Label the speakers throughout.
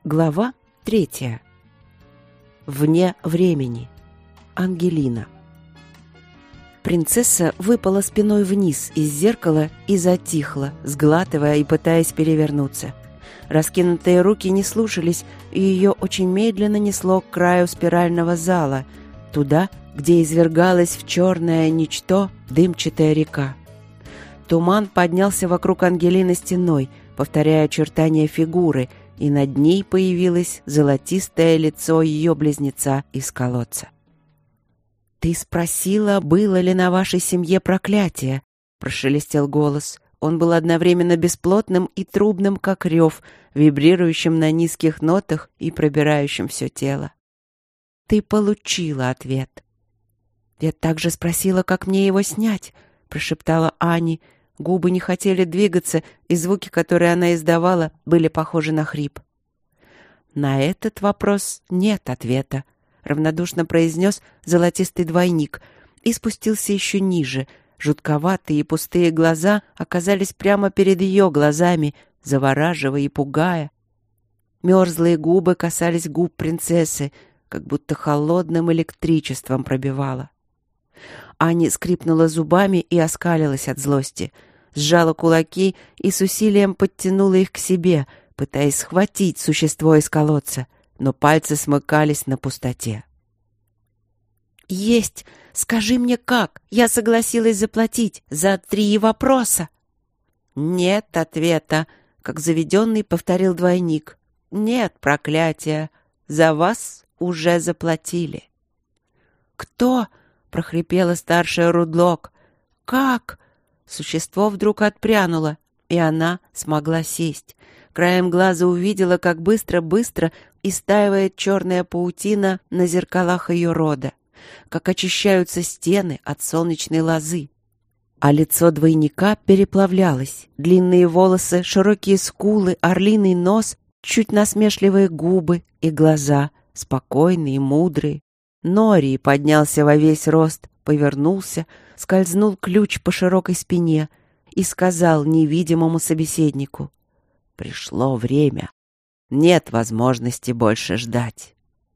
Speaker 1: Глава 3. Вне времени. Ангелина. Принцесса выпала спиной вниз из зеркала и затихла, сглатывая и пытаясь перевернуться. Раскинутые руки не слушались, и ее очень медленно несло к краю спирального зала, туда, где извергалась в черное ничто дымчатая река. Туман поднялся вокруг Ангелины стеной, повторяя очертания фигуры, и над ней появилось золотистое лицо ее близнеца из колодца. «Ты спросила, было ли на вашей семье проклятие?» — прошелестел голос. Он был одновременно бесплотным и трубным, как рев, вибрирующим на низких нотах и пробирающим все тело. «Ты получила ответ». «Я также спросила, как мне его снять», — прошептала Ани. Губы не хотели двигаться, и звуки, которые она издавала, были похожи на хрип. «На этот вопрос нет ответа», — равнодушно произнес золотистый двойник и спустился еще ниже. Жутковатые и пустые глаза оказались прямо перед ее глазами, завораживая и пугая. Мерзлые губы касались губ принцессы, как будто холодным электричеством пробивало. Ани скрипнула зубами и оскалилась от злости, сжала кулаки и с усилием подтянула их к себе, пытаясь схватить существо из колодца, но пальцы смыкались на пустоте. «Есть! Скажи мне, как? Я согласилась заплатить за 3 вопроса!» «Нет ответа!» — как заведенный повторил двойник. «Нет проклятия! За вас уже заплатили!» «Кто?» — прохрипела старшая Рудлок. «Как?» Существо вдруг отпрянуло, и она смогла сесть. Краем глаза увидела, как быстро-быстро истаивает черная паутина на зеркалах ее рода, как очищаются стены от солнечной лозы. А лицо двойника переплавлялось. Длинные волосы, широкие скулы, орлиный нос, чуть насмешливые губы и глаза, спокойные и мудрые. Норий поднялся во весь рост, повернулся, скользнул ключ по широкой спине и сказал невидимому собеседнику: «Пришло время. Нет возможности больше ждать».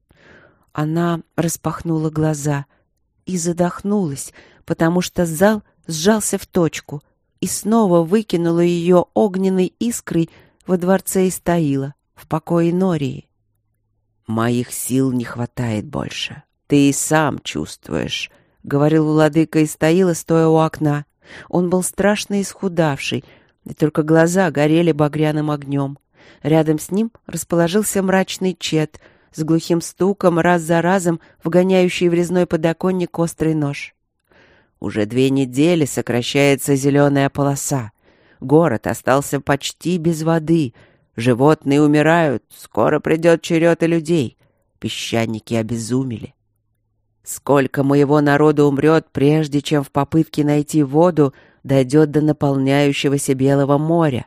Speaker 1: Она распахнула глаза и задохнулась, потому что зал сжался в точку и снова выкинула ее огненной искрой во дворце Истаила, в покое Нории. «Моих сил не хватает больше. Ты и сам чувствуешь», — говорил владыка Истаила, стоя у окна. Он был страшно исхудавший, и только глаза горели багряным огнем. Рядом с ним расположился мрачный Чет с глухим стуком, раз за разом вгоняющий в резной подоконник острый нож. Уже 2 недели сокращается зеленая полоса. Город остался почти без воды. Животные умирают. Скоро придет черед и людей. Песчаники обезумели. Сколько моего народа умрет, прежде чем в попытке найти воду дойдет до наполняющегося Белого моря?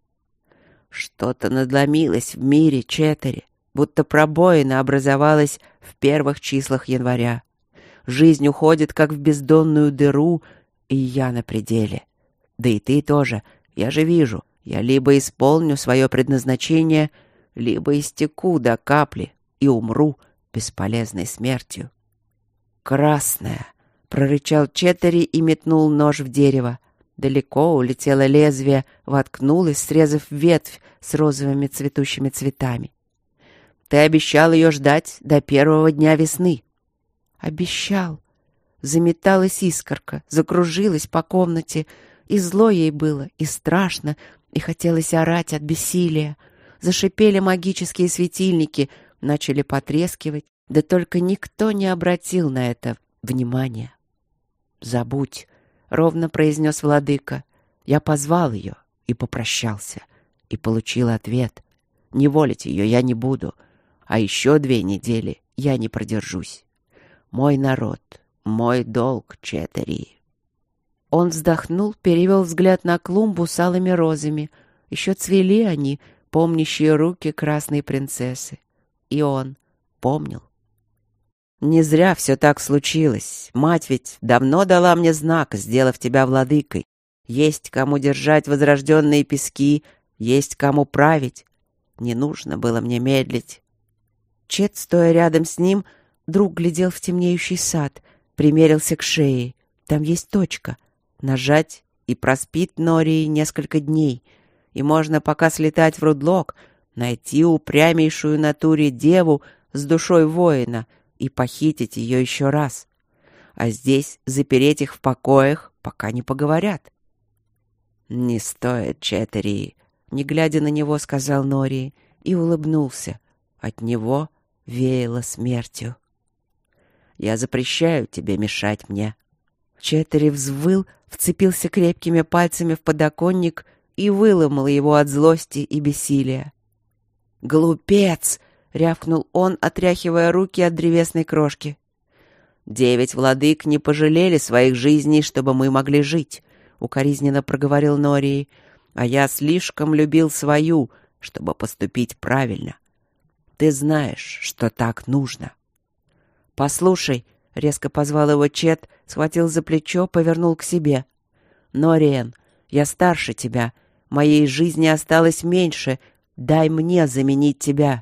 Speaker 1: Что-то надломилось в мире Четери, будто пробоина образовалась в первых числах января. Жизнь уходит, как в бездонную дыру, и я на пределе. Да и ты тоже, я же вижу. Я либо исполню свое предназначение, либо истеку до капли и умру бесполезной смертью. «Красная!» — прорычал Четери и метнул нож в дерево. Далеко улетело лезвие, воткнулось, срезав ветвь с розовыми цветущими цветами. «Ты обещал ее ждать до 1-го дня весны». «Обещал». Заметалась искорка, закружилась по комнате, и зло ей было, и страшно, и хотелось орать от бессилия. Зашипели магические светильники, начали потрескивать, да только никто не обратил на это внимания. «Забудь», — ровно произнес владыка. «Я позвал ее и попрощался, и получил ответ. Не волить ее я не буду, а еще 2 недели я не продержусь. Мой народ, мой долг, Четери». Он вздохнул, перевел взгляд на клумбу с алыми розами. Еще цвели они, помнящие руки красной принцессы. И он помнил. «Не зря все так случилось. Мать ведь давно дала мне знак, сделав тебя владыкой. Есть кому держать возрожденные пески, есть кому править. Не нужно было мне медлить». Чет, стоя рядом с ним, друг глядел в темнеющий сад, примерился к шее. Там есть точка. Нажать, и проспит Нории несколько дней. И можно пока слетать в Рудлок, найти упрямейшую натуре деву с душой воина и похитить ее еще раз. А здесь запереть их в покоях, пока не поговорят. «Не стоит, Четери», — не глядя на него, сказал Нории и улыбнулся. От него веяло смертью. «Я запрещаю тебе мешать мне». Четери взвыл, вцепился крепкими пальцами в подоконник и выломал его от злости и бессилия. «Глупец!» — рявкнул он, отряхивая руки от древесной крошки. 9 владык не пожалели своих жизней, чтобы мы могли жить», — укоризненно проговорил Нории. «А я слишком любил свою, чтобы поступить правильно. Ты знаешь, что так нужно». «Послушай», — резко позвал его Чет, схватил за плечо, повернул к себе. «Нориен, я старше тебя. Моей жизни осталось меньше. Дай мне заменить тебя».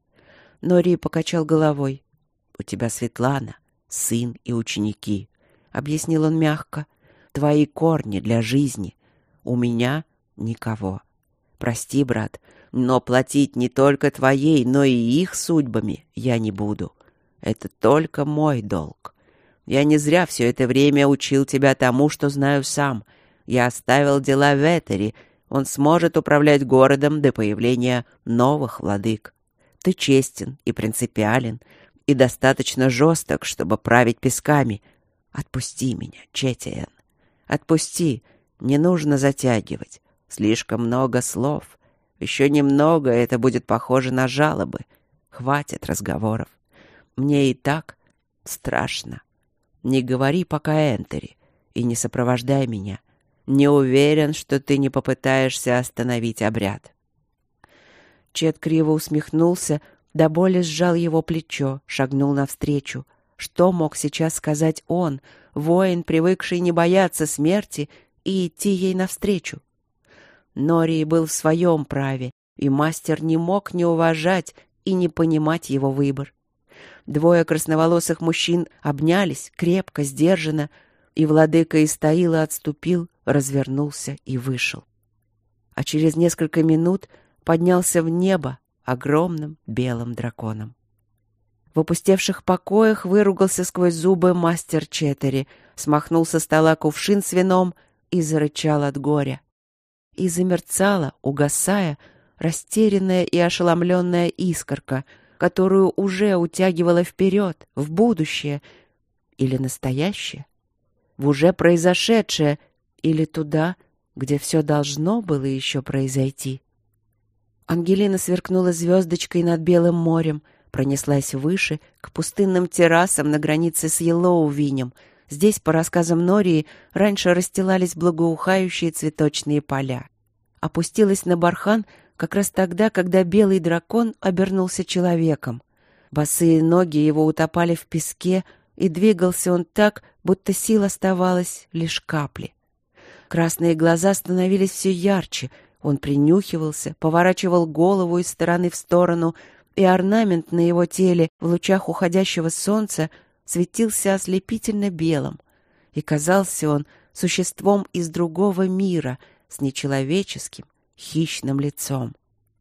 Speaker 1: Норий покачал головой. «У тебя Светлана, сын и ученики», — объяснил он мягко. «Твои корни для жизни. У меня никого. Прости, брат, но платить не только твоей, но и их судьбами я не буду. Это только мой долг. Я не зря все это время учил тебя тому, что знаю сам. Я оставил дела в Этере. Он сможет управлять городом до появления новых владык. Ты честен и принципиален, и достаточно жесток, чтобы править песками. Отпусти меня, Четиен. Отпусти. Не нужно затягивать. Слишком много слов. Еще немного, это будет похоже на жалобы. Хватит разговоров. Мне и так страшно. Не говори пока Энтери и не сопровождай меня. Не уверен, что ты не попытаешься остановить обряд». Чет криво усмехнулся, до боли сжал его плечо, шагнул навстречу. Что мог сейчас сказать он, воин, привыкший не бояться смерти и идти ей навстречу? Норий был в своем праве, и мастер не мог не уважать и не понимать его выбор. 2 красноволосых мужчин обнялись крепко, сдержанно, и владыка Истаила отступил, развернулся и вышел. А через несколько минут поднялся в небо огромным белым драконом. В опустевших покоях выругался сквозь зубы мастер Четери, смахнул со стола кувшин с вином и зарычал от горя. И замерцала, угасая, растерянная и ошеломленная искорка, которую уже утягивала вперед, в будущее или настоящее, в уже произошедшее или туда, где все должно было еще произойти. Ангелина сверкнула звездочкой над Белым морем, пронеслась выше, к пустынным террасам на границе с Йеллоувинем. Здесь, по рассказам Нории, раньше расстилались благоухающие цветочные поля. Опустилась на бархан как раз тогда, когда белый дракон обернулся человеком. Босые ноги его утопали в песке, и двигался он так, будто сил оставалось лишь капли. Красные глаза становились все ярче, он принюхивался, поворачивал голову из стороны в сторону, и орнамент на его теле в лучах уходящего солнца светился ослепительно белым, и казался он существом из другого мира с нечеловеческим, хищным лицом.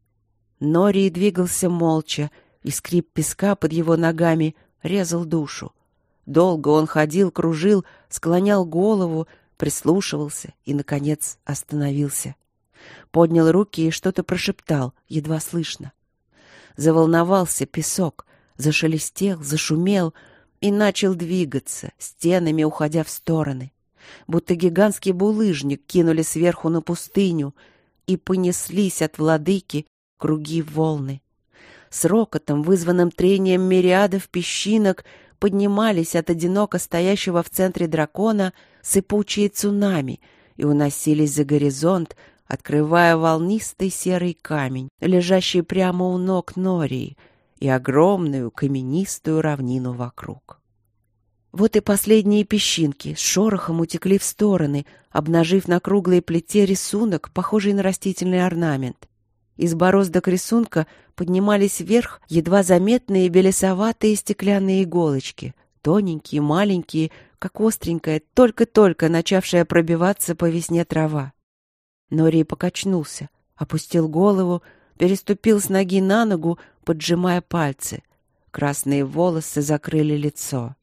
Speaker 1: Норий двигался молча, и скрип песка под его ногами резал душу. Долго он ходил, кружил, склонял голову, прислушивался и, наконец, остановился. Поднял руки и что-то прошептал, едва слышно. Заволновался песок, зашелестел, зашумел и начал двигаться, стенами уходя в стороны. Будто гигантский булыжник кинули сверху на пустыню, и понеслись от владыки круги волны. С рокотом, вызванным трением мириадов песчинок, поднимались от одиноко стоящего в центре дракона сыпучие цунами и уносились за горизонт, открывая волнистый серый камень, лежащий прямо у ног Нории, и огромную каменистую равнину вокруг. Вот и последние песчинки с шорохом утекли в стороны, обнажив на круглой плите рисунок, похожий на растительный орнамент. Из бороздок рисунка поднимались вверх едва заметные белесоватые стеклянные иголочки, тоненькие, маленькие, как остренькая, только-только начавшая пробиваться по весне трава. Норий покачнулся, опустил голову, переступил с ноги на ногу, поджимая пальцы. Красные волосы закрыли лицо.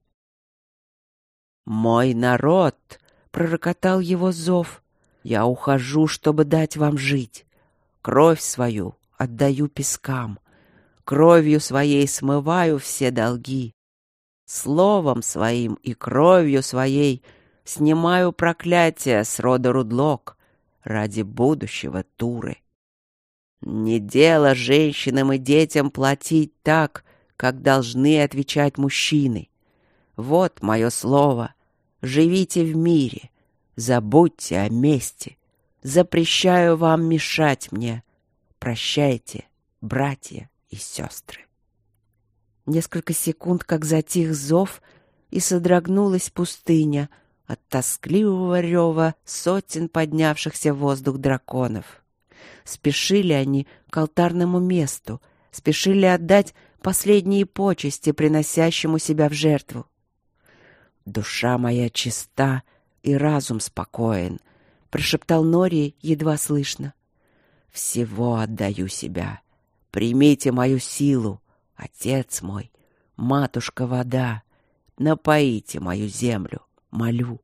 Speaker 1: «Мой народ!» — пророкотал его зов. «Я ухожу, чтобы дать вам жить. Кровь свою отдаю пескам. Кровью своей смываю все долги. Словом своим и кровью своей снимаю проклятие с рода Рудлок ради будущего Туры. Не дело женщинам и детям платить так, как должны отвечать мужчины. Вот мое слово. Живите в мире. Забудьте о мести. Запрещаю вам мешать мне. Прощайте, братья и сестры». Несколько секунд, как затих зов, и содрогнулась пустыня от тоскливого рева сотен поднявшихся в воздух драконов. Спешили они к алтарному месту, спешили отдать последние почести приносящему себя в жертву. «Душа моя чиста и разум спокоен», — прошептал Норий едва слышно. «Всего отдаю себя. Примите мою силу, Отец мой, матушка вода. Напоите мою землю, молю».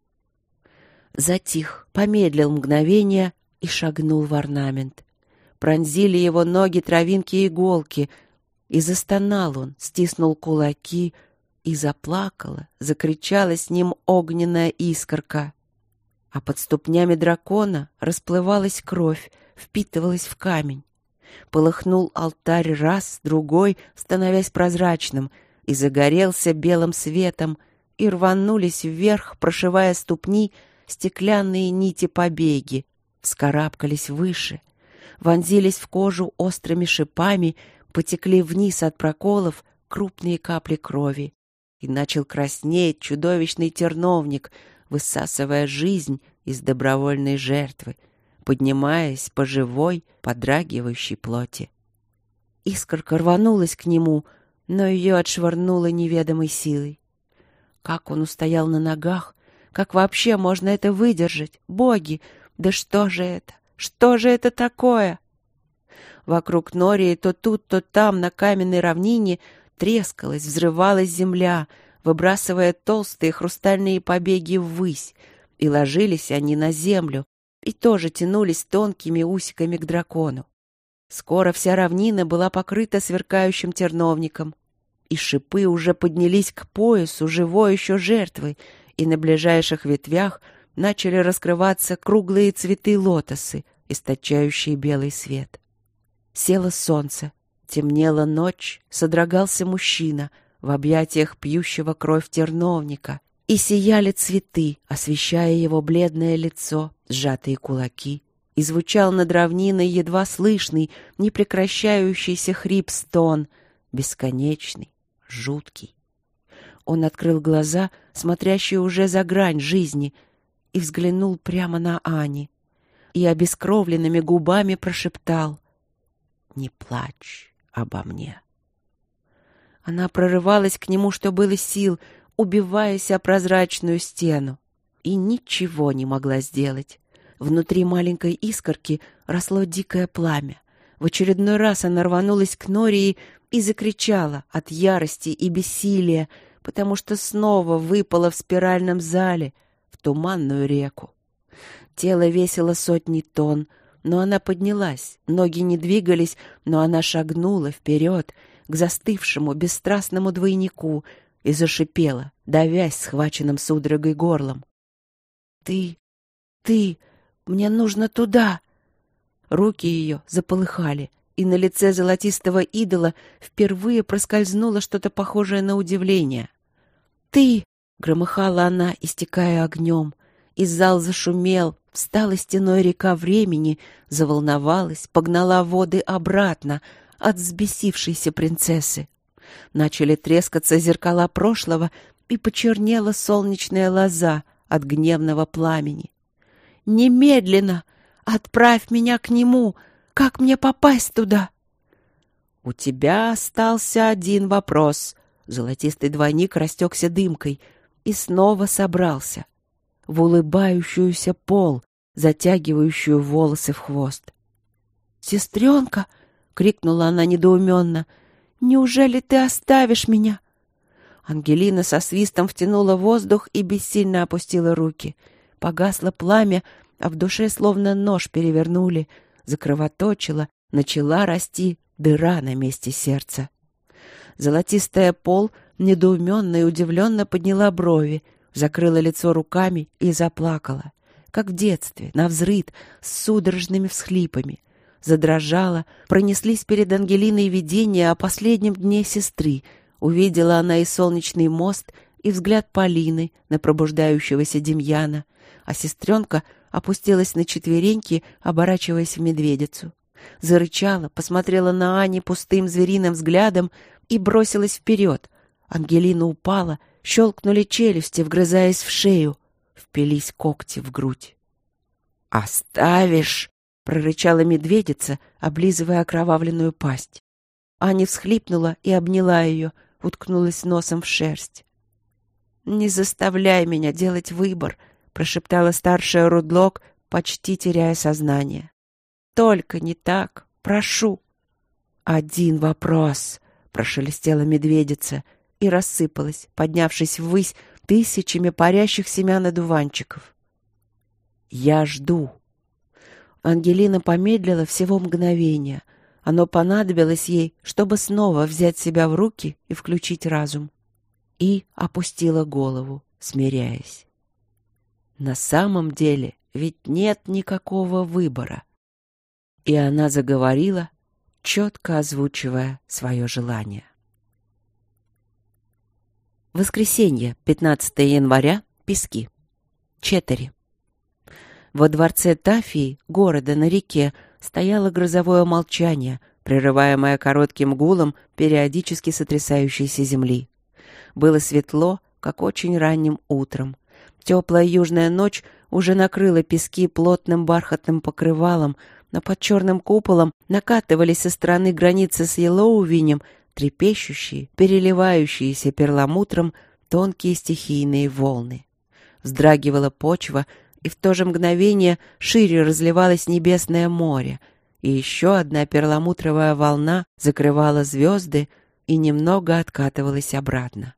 Speaker 1: Затих, помедлил мгновение и шагнул в орнамент. Пронзили его ноги травинки и иголки, и застонал он, стиснул кулаки, и заплакала, закричала с ним огненная искорка. А под ступнями дракона расплывалась кровь, впитывалась в камень. Полыхнул алтарь раз, другой, становясь прозрачным, и загорелся белым светом, и рванулись вверх, прошивая ступни, стеклянные нити-побеги, вскарабкались выше, вонзились в кожу острыми шипами, потекли вниз от проколов крупные капли крови. И начал краснеть чудовищный терновник, высасывая жизнь из добровольной жертвы, поднимаясь по живой, подрагивающей плоти. Искорка рванулась к нему, но ее отшвырнуло неведомой силой. Как он устоял на ногах, как вообще можно это выдержать? Боги, да что же это? Что же это такое? Вокруг Нории то тут, то там, на каменной равнине, трескалась, взрывалась земля, выбрасывая толстые хрустальные побеги ввысь, и ложились они на землю, и тоже тянулись тонкими усиками к дракону. Скоро вся равнина была покрыта сверкающим терновником, и шипы уже поднялись к поясу живой еще жертвы, и на ближайших ветвях начали раскрываться круглые цветы-лотосы, источающие белый свет. Село солнце, темнела ночь, содрогался мужчина в объятиях пьющего кровь терновника, и сияли цветы, освещая его бледное лицо, сжатые кулаки, и звучал над равниной едва слышный, непрекращающийся хрип-стон, бесконечный, жуткий. Он открыл глаза, смотрящие уже за грань жизни, и взглянул прямо на Ани, и обескровленными губами прошептал: «Не плачь обо мне». Она прорывалась к нему, что было сил, убиваясь о прозрачную стену, и ничего не могла сделать. Внутри маленькой искорки росло дикое пламя. В очередной раз она рванулась к Нории и закричала от ярости и бессилия, потому что снова выпала в спиральном зале, в туманную реку. Тело весило сотни тонн, но она поднялась, ноги не двигались, но она шагнула вперед к застывшему бесстрастному двойнику и зашипела, давясь схваченным судорогой горлом: «Ты, мне нужно туда!» Руки ее заполыхали, и на лице золотистого идола впервые проскользнуло что-то похожее на удивление. «Ты!» — громыхала она, истекая огнем, и зал зашумел, встала стеной река времени, заволновалась, погнала воды обратно от взбесившейся принцессы. Начали трескаться зеркала прошлого, и почернела солнечная лоза от гневного пламени. «Немедленно! Отправь меня к нему! Как мне попасть туда?» «У тебя остался один вопрос». Золотистый двойник растекся дымкой и снова собрался в улыбающуюся Пол, затягивающую волосы в хвост. «Сестренка!» — крикнула она недоуменно. «Неужели ты оставишь меня?» Ангелина со свистом втянула воздух и бессильно опустила руки. Погасло пламя, а в душе словно нож перевернули, закровоточило, начала расти дыра на месте сердца. Золотистая Пол недоуменно и удивленно подняла брови, закрыла лицо руками и заплакала, как в детстве, навзрыд, с судорожными всхлипами. Задрожала, пронеслись перед Ангелиной видения о последнем дне сестры. Увидела она и солнечный мост, и взгляд Полины на пробуждающегося Демьяна, а сестренка опустилась на четвереньки, оборачиваясь в медведицу. Зарычала, посмотрела на Ани пустым звериным взглядом и бросилась вперед. Ангелина упала, щелкнули челюсти, вгрызаясь в шею, впились когти в грудь. «Оставишь!» — прорычала медведица, облизывая окровавленную пасть. Аня всхлипнула и обняла ее, уткнулась носом в шерсть. «Не заставляй меня делать выбор», — прошептала старшая Рудлок, почти теряя сознание. «Только не так, прошу». «Один вопрос», — прошелестела медведица и рассыпалась, поднявшись ввысь тысячами парящих семян одуванчиков. «Я жду». Ангелина помедлила всего мгновение. Оно понадобилось ей, чтобы снова взять себя в руки и включить разум. И опустила голову, смиряясь. На самом деле ведь нет никакого выбора. И она заговорила, четко озвучивая свое желание. Воскресенье, 15 января, Пески. Четыре. Во дворце Тафии, города на реке, стояло грозовое молчание, прерываемое коротким гулом периодически сотрясающейся земли. Было светло, как очень ранним утром. Теплая южная ночь уже накрыла Пески плотным бархатным покрывалом, но под черным куполом накатывались со стороны границы с Йеллоувинем трепещущие, переливающиеся перламутром тонкие стихийные волны. Вздрагивала почва, и в то же мгновение шире разливалось небесное море, и еще одна перламутровая волна закрывала звезды и немного откатывалась обратно.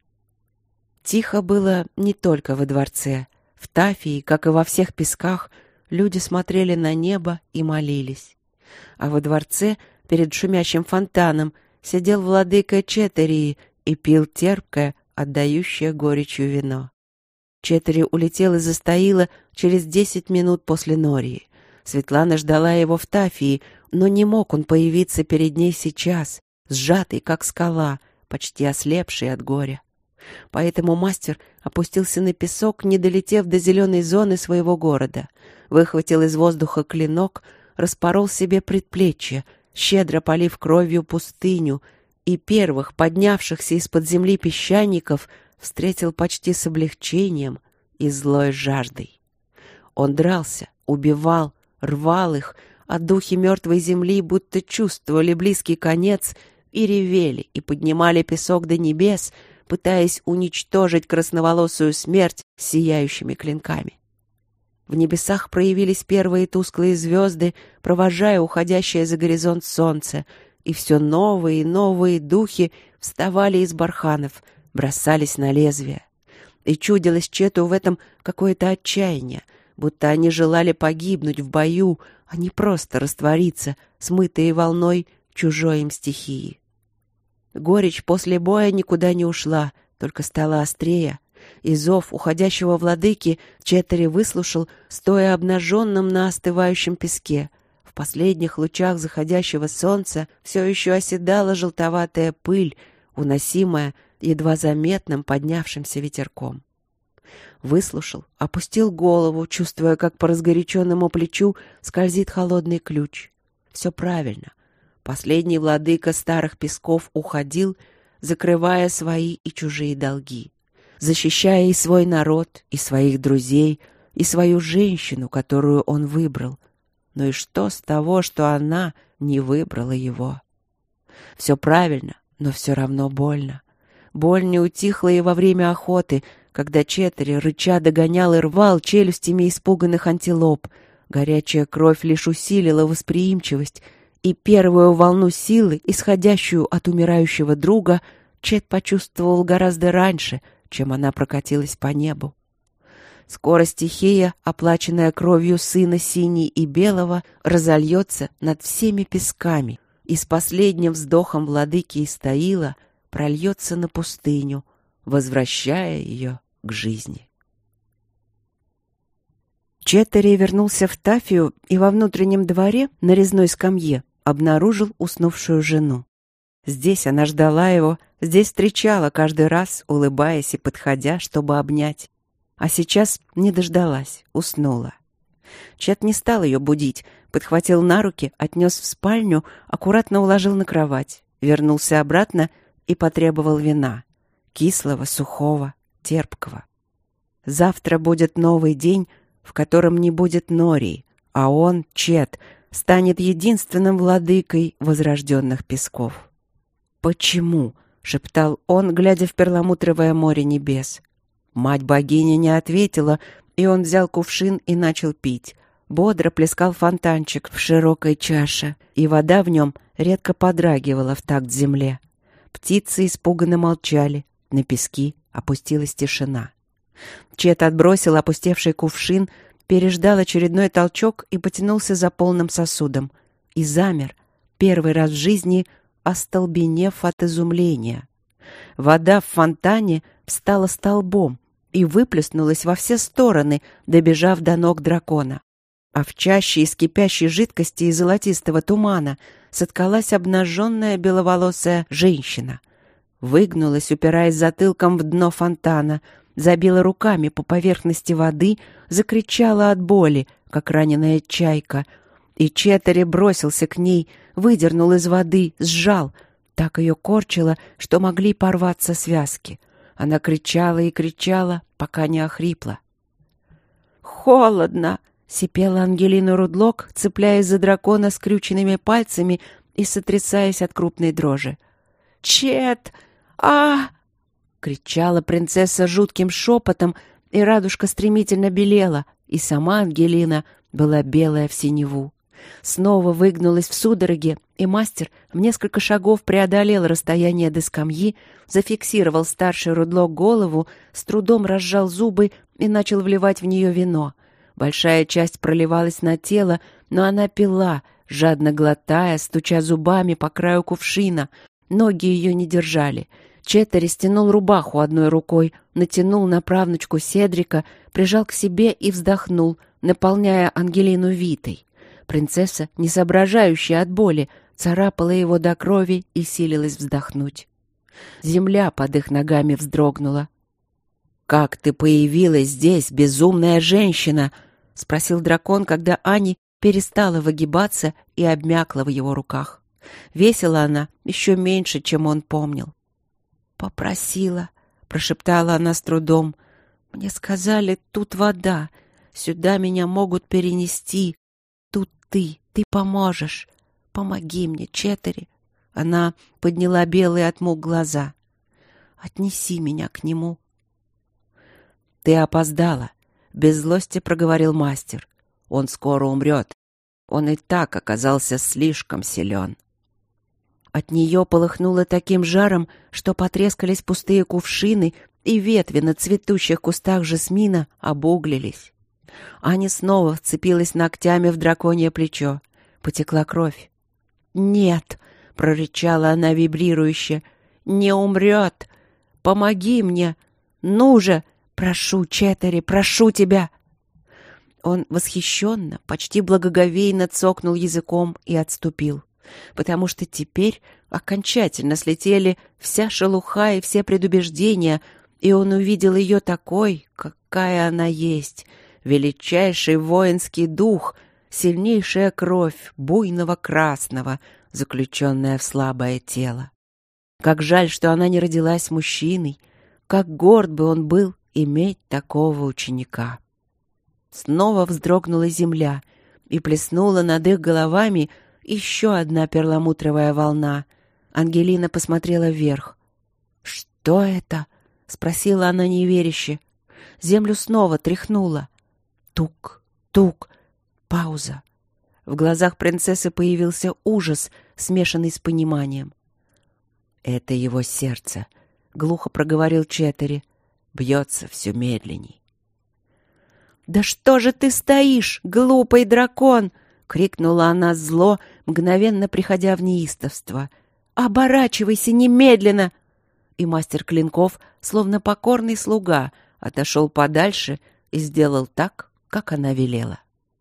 Speaker 1: Тихо было не только во дворце. В Тафии, как и во всех песках, люди смотрели на небо и молились. А во дворце, перед шумящим фонтаном, сидел владыка Четерии и пил терпкое, отдающее горечью вино. Четери улетел из Истаила через 10 минут после Нории. Светлана ждала его в Тафии, но не мог он появиться перед ней сейчас, сжатый, как скала, почти ослепший от горя. Поэтому мастер опустился на песок, не долетев до зеленой зоны своего города, выхватил из воздуха клинок, распорол себе предплечье, щедро полив кровью пустыню, и первых, поднявшихся из-под земли песчаников, встретил почти с облегчением и злой жаждой. Он дрался, убивал, рвал их, а духи мертвой земли будто чувствовали близкий конец и ревели, и поднимали песок до небес, пытаясь уничтожить красноволосую смерть с сияющими клинками. В небесах проявились первые тусклые звезды, провожая уходящее за горизонт солнце, и все новые и новые духи вставали из барханов, бросались на лезвие. И чудилось Чету в этом какое-то отчаяние, будто они желали погибнуть в бою, а не просто раствориться, смытые волной чужой им стихии. Горечь после боя никуда не ушла, только стала острее, и зов уходящего владыки Четери выслушал, стоя обнаженным на остывающем песке. В последних лучах заходящего солнца все еще оседала желтоватая пыль, уносимая едва заметным поднявшимся ветерком. Выслушал, опустил голову, чувствуя, как по разгоряченному плечу скользит холодный ключ. Все правильно. Последний владыка старых песков уходил, закрывая свои и чужие долги, защищая и свой народ, и своих друзей, и свою женщину, которую он выбрал. Но и что с того, что она, не выбрала его. Все правильно, но все равно больно. Боль не утихла и во время охоты, когда Четтери рыча догонял и рвал челюстями испуганных антилоп. Горячая кровь лишь усилила восприимчивость, и первую волну силы, исходящую от умирающего друга, Чет почувствовал гораздо раньше, чем она прокатилась по небу. Скоро стихия, оплаченная кровью сына Синей и Белого, разольется над всеми песками и с последним вздохом владыки Истаила прольется на пустыню, возвращая ее к жизни. Четтери вернулся в Тафию и во внутреннем дворе на резной скамье обнаружил уснувшую жену. Здесь она ждала его, здесь встречала каждый раз, улыбаясь и подходя, чтобы обнять. А сейчас не дождалась, уснула. Чет не стал ее будить, подхватил на руки, отнес в спальню, аккуратно уложил на кровать, вернулся обратно и потребовал вина. Кислого, сухого, терпкого. Завтра будет новый день, в котором не будет Нории, а он, Чет, станет единственным владыкой возрожденных песков. «Почему?» — шептал он, глядя в перламутровое море небес. Мать-богиня не ответила, и он взял кувшин и начал пить. Бодро плескал фонтанчик в широкой чаше, и вода в нем редко подрагивала в такт земле. Птицы испуганно молчали, на пески опустилась тишина. Чет отбросил опустевший кувшин, переждал очередной толчок и потянулся за полным сосудом. И замер, первый раз в жизни остолбенев от изумления. Вода в фонтане встала столбом и выплеснулась во все стороны, добежав до ног дракона. А в чаще из кипящей жидкости и золотистого тумана соткалась обнаженная беловолосая женщина. Выгнулась, упираясь затылком в дно фонтана, забила руками по поверхности воды, закричала от боли, как раненая чайка. И Четтери бросился к ней, выдернул из воды, сжал. Так ее корчило, что могли порваться связки. Она кричала и кричала, пока не охрипла. «Холодно!» — сипела Ангелина Рудлок, цепляясь за дракона скрюченными пальцами и сотрясаясь от крупной дрожи. «Чет! А!» — кричала принцесса жутким шепотом, и радужка стремительно белела, и сама Ангелина была белая в синеву. Снова выгнулась в судороге, и мастер в несколько шагов преодолел расстояние до скамьи, зафиксировал старший Рудлок голову, с трудом разжал зубы и начал вливать в нее вино. Большая часть проливалась на тело, но она пила, жадно глотая, стуча зубами по краю кувшина. Ноги ее не держали. Четтери стянул рубаху одной рукой, натянул на правнучку Седрика, прижал к себе и вздохнул, наполняя Ангелину витой. Принцесса, не соображающая от боли, царапала его до крови и силилась вздохнуть. Земля под их ногами вздрогнула. «Как ты появилась здесь, безумная женщина?» — спросил дракон, когда Ани перестала выгибаться и обмякла в его руках. Весила она еще меньше, чем он помнил. «Попросила», — прошептала она с трудом. «Мне сказали, тут вода, сюда меня могут перенести. Тут ты поможешь. Помоги мне, Четтери». Она подняла белые от мук глаза. «Отнеси меня к нему». «Ты опоздала», — без злости проговорил мастер. «Он скоро умрет. Он и так оказался слишком силен». От нее полыхнуло таким жаром, что потрескались пустые кувшины, и ветви на цветущих кустах жасмина обуглились. Аня снова вцепилась ногтями в драконье плечо. Потекла кровь. «Нет!» — прорычала она вибрирующе. «Не умрет! Помоги мне! Ну же! Прошу, Четтери, прошу тебя!» Он восхищенно, почти благоговейно цокнул языком и отступил, потому что теперь окончательно слетели вся шелуха и все предубеждения, и он увидел ее такой, какая она есть, величайший воинский дух, сильнейшая кровь буйного красного, заключенная в слабое тело. Как жаль, что она не родилась мужчиной, как горд бы он был иметь такого ученика. Снова вздрогнула земля и плеснула над их головами, Еще одна перламутровая волна. Ангелина посмотрела вверх. «Что это?» — спросила она неверяще. Землю снова тряхнуло. Тук, тук, пауза. В глазах принцессы появился ужас, смешанный с пониманием. «Это его сердце», — глухо проговорил Четтери. «Бьется все медленней». «Да что же ты стоишь, глупый дракон!» — крикнула она зло, мгновенно приходя в неистовство. «Оборачивайся немедленно!» И мастер клинков, словно покорный слуга, отошел подальше и сделал так, как она велела.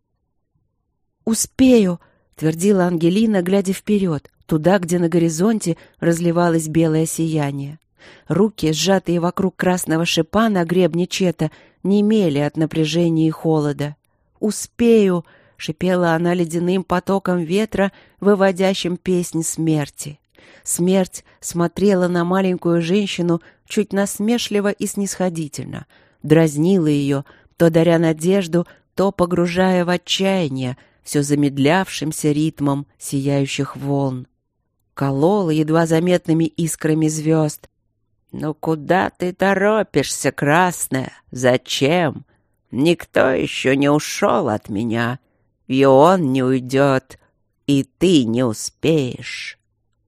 Speaker 1: «Успею!» — твердила Ангелина, глядя вперед, туда, где на горизонте разливалось белое сияние. Руки, сжатые вокруг красного шипа на гребне Чета, немели от напряжения и холода. «Успею!» — шипела она ледяным потоком ветра, выводящим песнь смерти. Смерть смотрела на маленькую женщину чуть насмешливо и снисходительно, дразнила ее, то даря надежду, то погружая в отчаяние, все замедлявшимся ритмом сияющих волн. Колола едва заметными искрами звезд. «Ну куда ты торопишься, красная? Зачем? Никто еще не ушел от меня, и он не уйдет, и ты не успеешь».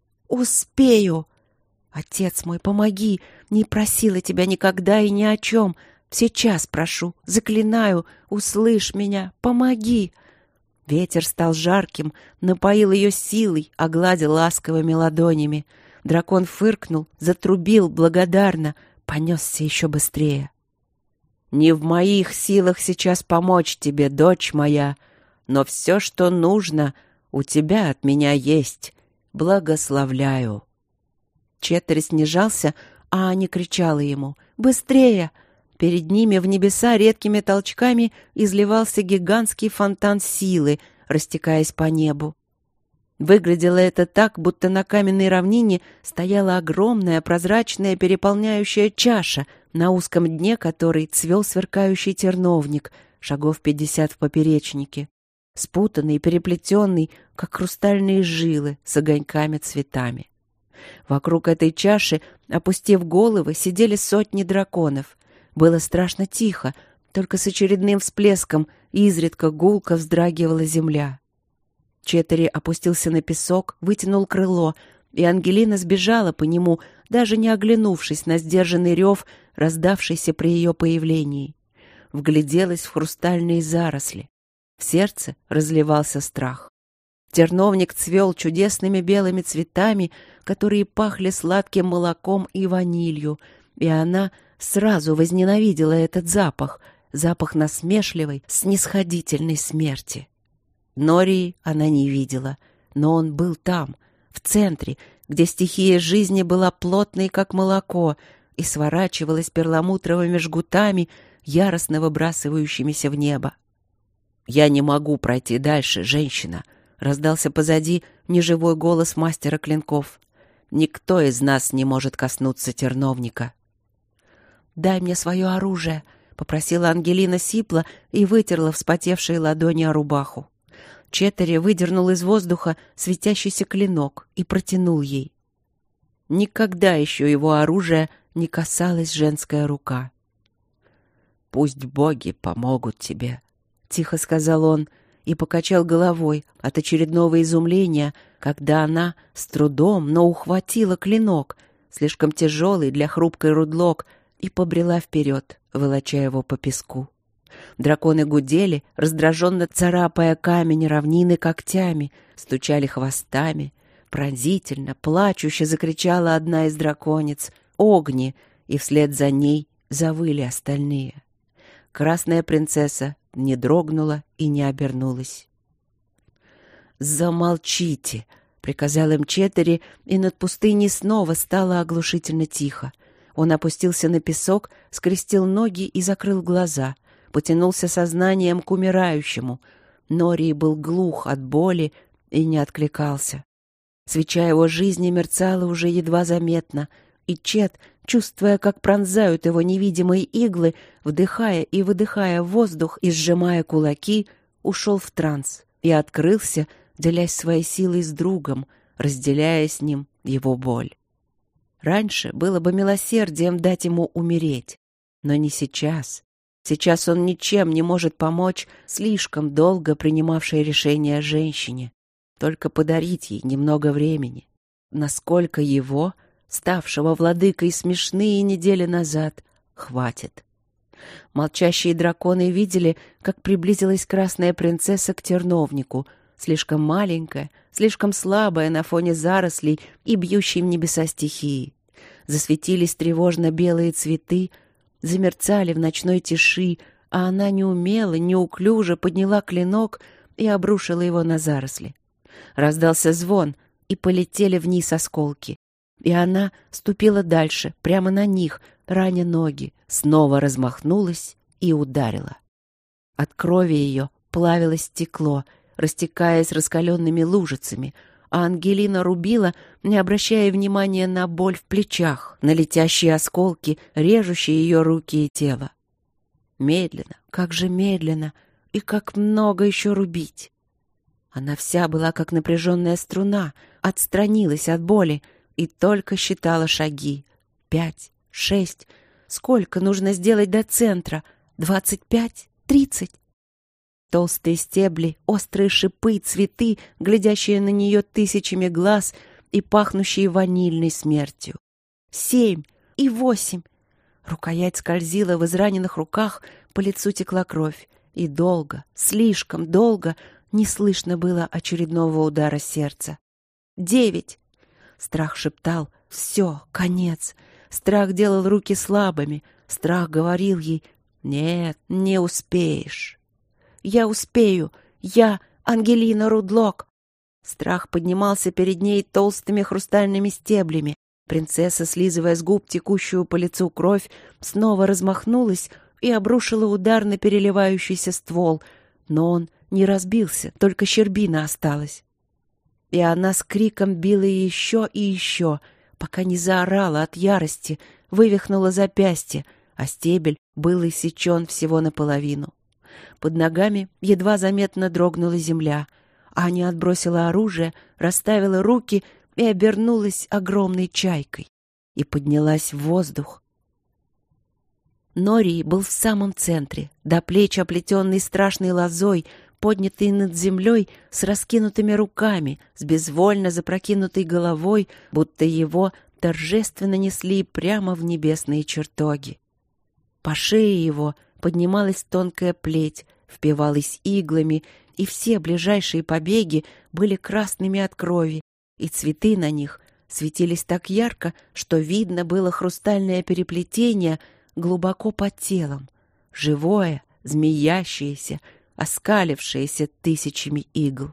Speaker 1: «Успею! Отец мой, помоги! Не просила тебя никогда и ни о чем. Сейчас прошу, заклинаю, услышь меня, помоги!» Ветер стал жарким, напоил ее силой, огладил ласковыми ладонями. Дракон фыркнул, затрубил благодарно, понесся еще быстрее. «Не в моих силах сейчас помочь тебе, дочь моя, но все, что нужно, у тебя от меня есть. Благословляю». Четтери снижался, а Аня кричала ему: «Быстрее!» Перед ними в небеса редкими толчками изливался гигантский фонтан силы, растекаясь по небу. Выглядело это так, будто на каменной равнине стояла огромная прозрачная переполняющая чаша, на узком дне которой цвел сверкающий терновник, шагов 50 в поперечнике, спутанный, переплетенный, как хрустальные жилы с огоньками-цветами. Вокруг этой чаши, опустив головы, сидели сотни драконов. Было страшно тихо, только с очередным всплеском изредка гулко вздрагивала земля. Четтери опустился на песок, вытянул крыло, и Ангелина сбежала по нему, даже не оглянувшись на сдержанный рев, раздавшийся при ее появлении. Вгляделась в хрустальные заросли. В сердце разливался страх. Терновник цвел чудесными белыми цветами, которые пахли сладким молоком и ванилью, и она сразу возненавидела этот запах, запах насмешливой, снисходительной смерти. Нории она не видела, но он был там, в центре, где стихия жизни была плотной, как молоко, и сворачивалась перламутровыми жгутами, яростно выбрасывающимися в небо. «Я не могу пройти дальше, женщина», — раздался позади неживой голос мастера клинков. «Никто из нас не может коснуться терновника». «Дай мне свое оружие», — попросила Ангелина сипло и вытерла вспотевшие ладони о рубаху. Четтери выдернул из воздуха светящийся клинок и протянул ей. Никогда еще его оружия не касалась женская рука. «Пусть боги помогут тебе», — тихо сказал он и покачал головой от очередного изумления, когда она с трудом, но ухватила клинок, слишком тяжелый для хрупкой Рудлок, и побрела вперед, волоча его по песку. Драконы гудели, раздраженно царапая камень равнины когтями, стучали хвостами. Пронзительно, плачуще закричала одна из драконец «Огни!», и вслед за ней завыли остальные. Красная принцесса не дрогнула и не обернулась. «Замолчите!» — приказал им Четтери, и над пустыней снова стало оглушительно тихо. Он опустился на песок, скрестил ноги и закрыл глаза, потянулся сознанием к умирающему. Норий был глух от боли и не откликался. Свеча его жизни мерцала уже едва заметно, и Чет, чувствуя, как пронзают его невидимые иглы, вдыхая и выдыхая воздух и сжимая кулаки, ушел в транс и открылся делясь своей силой с другом, разделяя с ним его боль. Раньше было бы милосердием дать ему умереть, но не сейчас. Сейчас он ничем не может помочь слишком долго принимавшей решение женщине, только подарить ей немного времени. Насколько его, ставшего владыкой смешные недели назад, хватит. Молчащие драконы видели, как приблизилась красная принцесса к терновнику, слишком маленькая, слишком слабая на фоне зарослей и бьющей в небеса стихии. Засветились тревожно белые цветы, замерцали в ночной тиши, а она неумело, неуклюже подняла клинок и обрушила его на заросли. Раздался звон, и полетели вниз осколки. И она ступила дальше, прямо на них, раня ноги, снова размахнулась и ударила. От крови ее плавилось стекло, растекаясь раскаленными лужицами, а Ангелина рубила, не обращая внимания на боль в плечах, на летящие осколки, режущие ее руки и тело. Медленно, как же медленно, и как много еще рубить. Она вся была как напряженная струна, отстранилась от боли и только считала шаги. 5, 6. Сколько нужно сделать до центра? 25, 30. Толстые стебли, острые шипы, цветы, глядящие на нее тысячами глаз и пахнущие ванильной смертью. 7 и 8. Рукоять скользила в израненных руках, по лицу текла кровь. И долго, слишком долго не слышно было очередного удара сердца. 9. Страх шептал: «Все, конец». Страх делал руки слабыми. Страх говорил ей: «Нет, не успеешь». «Я успею! Я Ангелина Рудлок!» Страх поднимался перед ней толстыми хрустальными стеблями. Принцесса, слизывая с губ текущую по лицу кровь, снова размахнулась и обрушила удар на переливающийся ствол. Но он не разбился, только щербина осталась. И она с криком била еще и еще, пока не заорала от ярости, вывихнула запястье, а стебель был иссечен всего наполовину. Под ногами едва заметно дрогнула земля. Аня отбросила оружие, расставила руки и обернулась огромной чайкой. И поднялась в воздух. Норий был в самом центре, до плеч оплетенный страшной лозой, поднятый над землей с раскинутыми руками, с безвольно запрокинутой головой, будто его торжественно несли прямо в небесные чертоги. По шее его поднималась тонкая плеть, впивалась иглами, и все ближайшие побеги были красными от крови, и цветы на них светились так ярко, что видно было хрустальное переплетение глубоко под телом, живое, змеящееся, оскалившееся тысячами игл.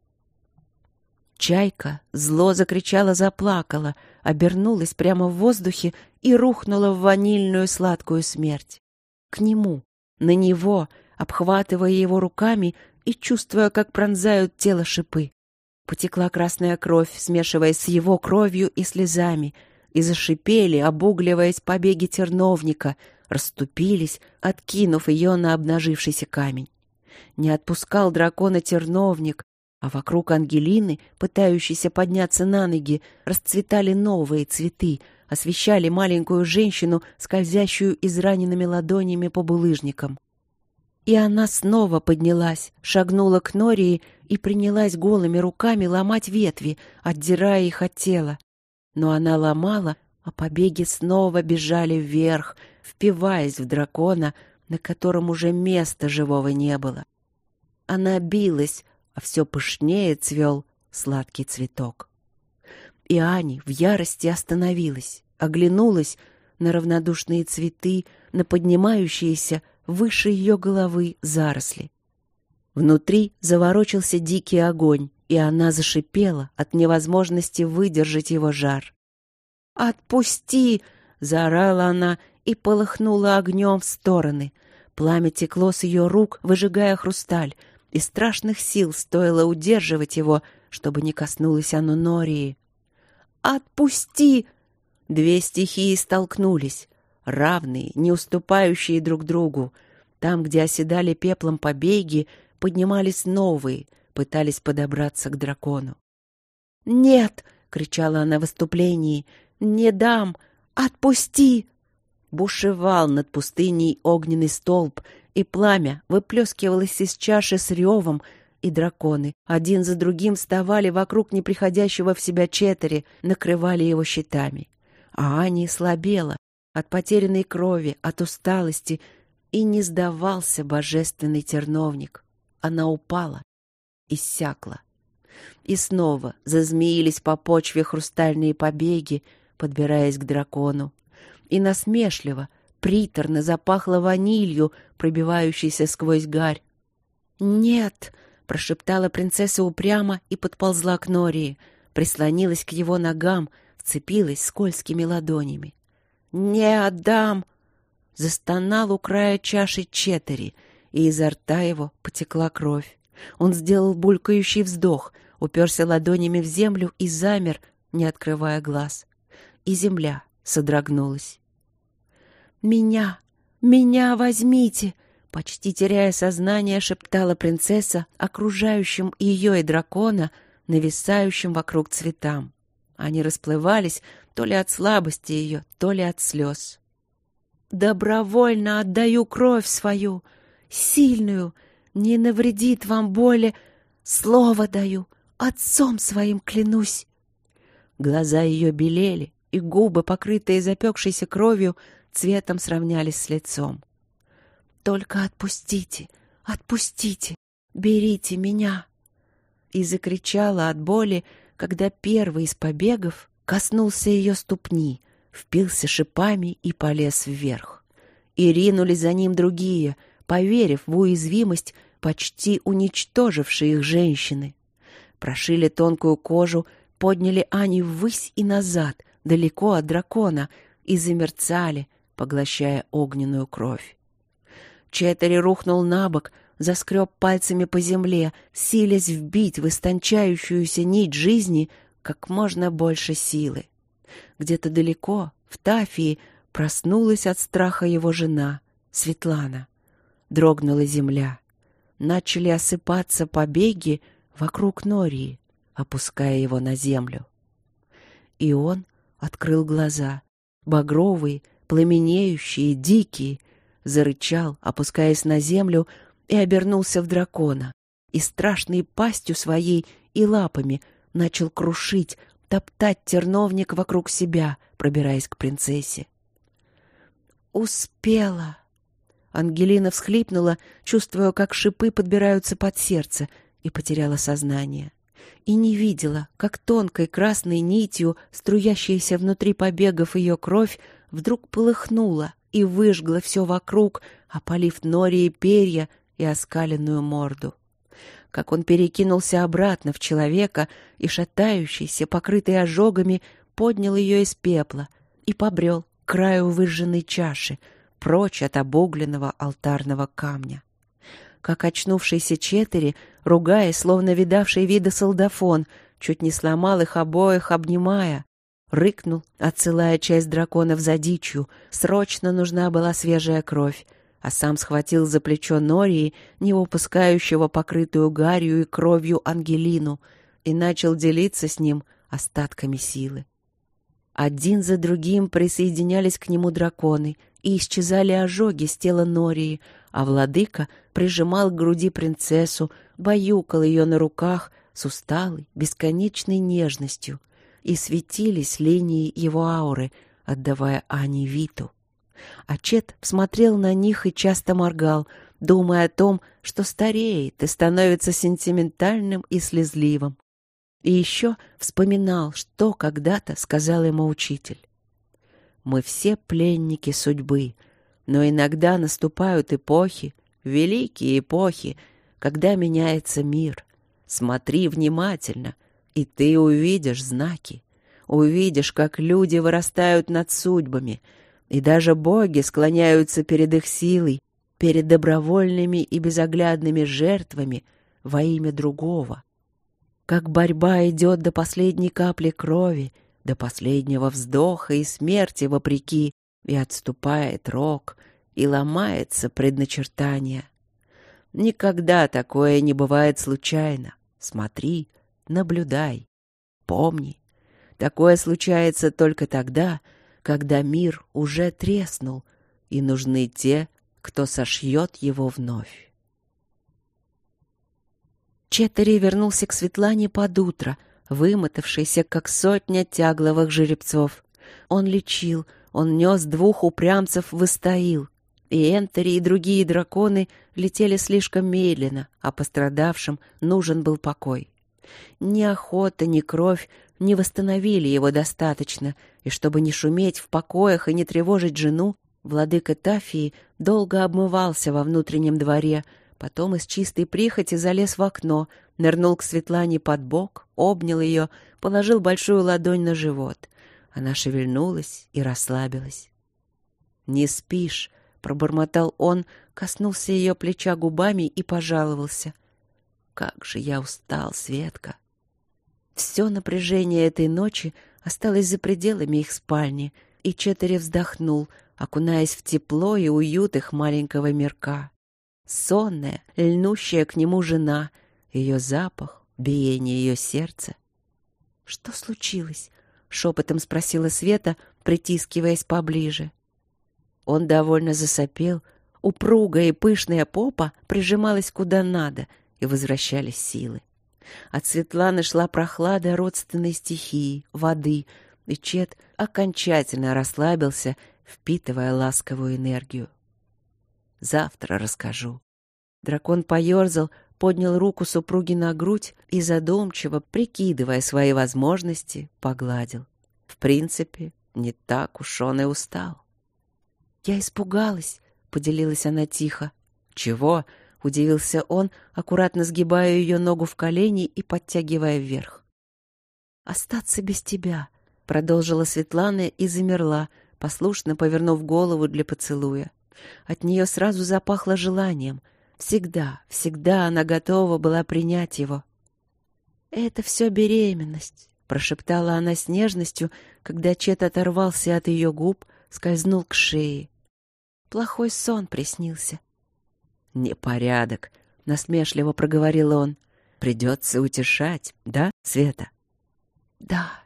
Speaker 1: Чайка зло закричала, заплакала, обернулась прямо в воздухе и рухнула в ванильную сладкую смерть. К нему, на него, обхватывая его руками и чувствуя, как пронзают тело шипы. Потекла красная кровь, смешиваясь с его кровью и слезами, и зашипели, обугливаясь побеги терновника, расступились, откинув ее на обнажившийся камень. Не отпускал дракона терновник, а вокруг Ангелины, пытающейся подняться на ноги, расцветали новые цветы, освещали маленькую женщину, скользящую израненными ладонями по булыжникам. И она снова поднялась, шагнула к Нории и принялась голыми руками ломать ветви, отдирая их от тела. Но она ломала, а побеги снова бежали вверх, впиваясь в дракона, на котором уже места живого не было. Она билась, а все пышнее цвел сладкий цветок. И Аня в ярости остановилась, оглянулась на равнодушные цветы, на поднимающиеся выше ее головы заросли. Внутри заворочился дикий огонь, и она зашипела от невозможности выдержать его жар. «Отпусти!» — заорала она и полыхнула огнем в стороны. Пламя текло с ее рук, выжигая хрусталь, и страшных сил стоило удерживать его, чтобы не коснулось оно Нории. «Отпусти!» Две стихии столкнулись, равные, не уступающие друг другу. Там, где оседали пеплом побеги, поднимались новые, пытались подобраться к дракону. «Нет!» — кричала она в выступлении. «Не дам! Отпусти!» Бушевал над пустыней огненный столб, и пламя выплескивалось из чаши с ревом, и драконы один за другим вставали вокруг неприходящего в себя Четтери, накрывали его щитами. А Ани слабела от потерянной крови, от усталости, и не сдавался божественный терновник. Она упала, иссякла. И снова зазмеились по почве хрустальные побеги, подбираясь к дракону. И насмешливо, приторно запахло ванилью, пробивающейся сквозь гарь. «Нет!» — прошептала принцесса упрямо и подползла к Нории, прислонилась к его ногам, вцепилась скользкими ладонями. «Не отдам!» — застонал у края чаши Четтери, и изо рта его потекла кровь. Он сделал булькающий вздох, уперся ладонями в землю и замер, не открывая глаз. И земля содрогнулась. «Меня! Меня возьмите!» Почти теряя сознание, шептала принцесса окружающим ее и дракона, нависающим вокруг цветам. Они расплывались то ли от слабости ее, то ли от слез. «Добровольно отдаю кровь свою, сильную, не навредит вам боли, слово даю, отцом своим клянусь». Глаза ее белели, и губы, покрытые запекшейся кровью, цветом сравнялись с лицом. «Только отпустите, отпустите, берите меня!» И закричала от боли, когда первый из побегов коснулся ее ступни, впился шипами и полез вверх. И ринулись за ним другие, поверив в уязвимость, почти уничтожившие их женщины. Прошили тонкую кожу, подняли Ани ввысь и назад, далеко от дракона, и замерцали, поглощая огненную кровь. Четтери рухнул на бок, заскреб пальцами по земле, силясь вбить в истончающуюся нить жизни как можно больше силы. Где-то далеко, в Тафии, проснулась от страха его жена, Светлана. Дрогнула земля. Начали осыпаться побеги вокруг Нории, опуская его на землю. И он открыл глаза, багровые, пламенеющие, дикие, зарычал, опускаясь на землю, и обернулся в дракона, и страшной пастью своей и лапами начал крушить, топтать терновник вокруг себя, пробираясь к принцессе. «Успела!» Ангелина всхлипнула, чувствуя, как шипы подбираются под сердце, и потеряла сознание. И не видела, как тонкой красной нитью, струящаяся внутри побегов ее кровь, вдруг полыхнула и выжгла все вокруг, опалив Нории перья и оскаленную морду. Как он перекинулся обратно в человека и, шатающийся, покрытый ожогами, поднял ее из пепла и побрел к краю выжженной чаши, прочь от обугленного алтарного камня. Как очнувшийся Четтери, ругаясь, словно видавший вида солдафон, чуть не сломал их обоих, обнимая, рыкнул, отсылая часть драконов за дичью. Срочно нужна была свежая кровь, а сам схватил за плечо Нории, не выпускающего покрытую гарью и кровью Ангелину, и начал делиться с ним остатками силы. Один за другим присоединялись к нему драконы, и исчезали ожоги с тела Нории, а владыка прижимал к груди принцессу, баюкал ее на руках с усталой, бесконечной нежностью, и светились линии его ауры, отдавая Ане Виту. А Чет смотрел на них и часто моргал, думая о том, что стареет и становится сентиментальным и слезливым. И еще вспоминал, что когда-то сказал ему учитель. «Мы все пленники судьбы, но иногда наступают эпохи, великие эпохи, когда меняется мир. Смотри внимательно, и ты увидишь знаки. Увидишь, как люди вырастают над судьбами, и даже боги склоняются перед их силой, перед добровольными и безоглядными жертвами во имя другого. Как борьба идет до последней капли крови, до последнего вздоха и смерти вопреки, и отступает рок, и ломается предначертание. Никогда такое не бывает случайно. Смотри, наблюдай. Помни, такое случается только тогда, когда мир уже треснул, и нужны те, кто сошьет его вновь. Четтери вернулся к Светлане под утро, вымотавшийся, как сотня тягловых жеребцов. Он лечил, он нес 2 упрямцев в Истаил, и Энтери, и другие драконы летели слишком медленно, а пострадавшим нужен был покой. Ни охота, ни кровь не восстановили его достаточно, и чтобы не шуметь в покоях и не тревожить жену, владыка Тафии долго обмывался во внутреннем дворе, потом из чистой прихоти залез в окно, нырнул к Светлане под бок, обнял ее, положил большую ладонь на живот. Она шевельнулась и расслабилась. «Не спишь?» — пробормотал он, коснулся ее плеча губами и пожаловался. «Как же я устал, Светка!» Все напряжение этой ночи осталось за пределами их спальни, и Четтери вздохнул, окунаясь в тепло и уют их маленького мирка. Сонная, льнущая к нему жена, ее запах, биение ее сердца. «Что случилось?» — шепотом спросила Света, притискиваясь поближе. Он довольно засопел, упругая и пышная попа прижималась куда надо, и возвращались силы. От Светланы шла прохлада родственной стихии, воды, и Чет окончательно расслабился, впитывая ласковую энергию. «Завтра расскажу». Дракон поерзал, поднял руку супруги на грудь и, задумчиво, прикидывая свои возможности, погладил. В принципе, не так уж он и устал. «Я испугалась», — поделилась она тихо. «Чего?» — удивился он, аккуратно сгибая ее ногу в колени и подтягивая вверх. «Остаться без тебя», — продолжила Светлана и замерла, послушно повернув голову для поцелуя. От нее сразу запахло желанием. Всегда, всегда она готова была принять его. «Это все беременность», — прошептала она с нежностью, когда Чет оторвался от ее губ, скользнул к шее. «Плохой сон приснился». «Непорядок», — насмешливо проговорил он. «Придется утешать, да, Света?» «Да».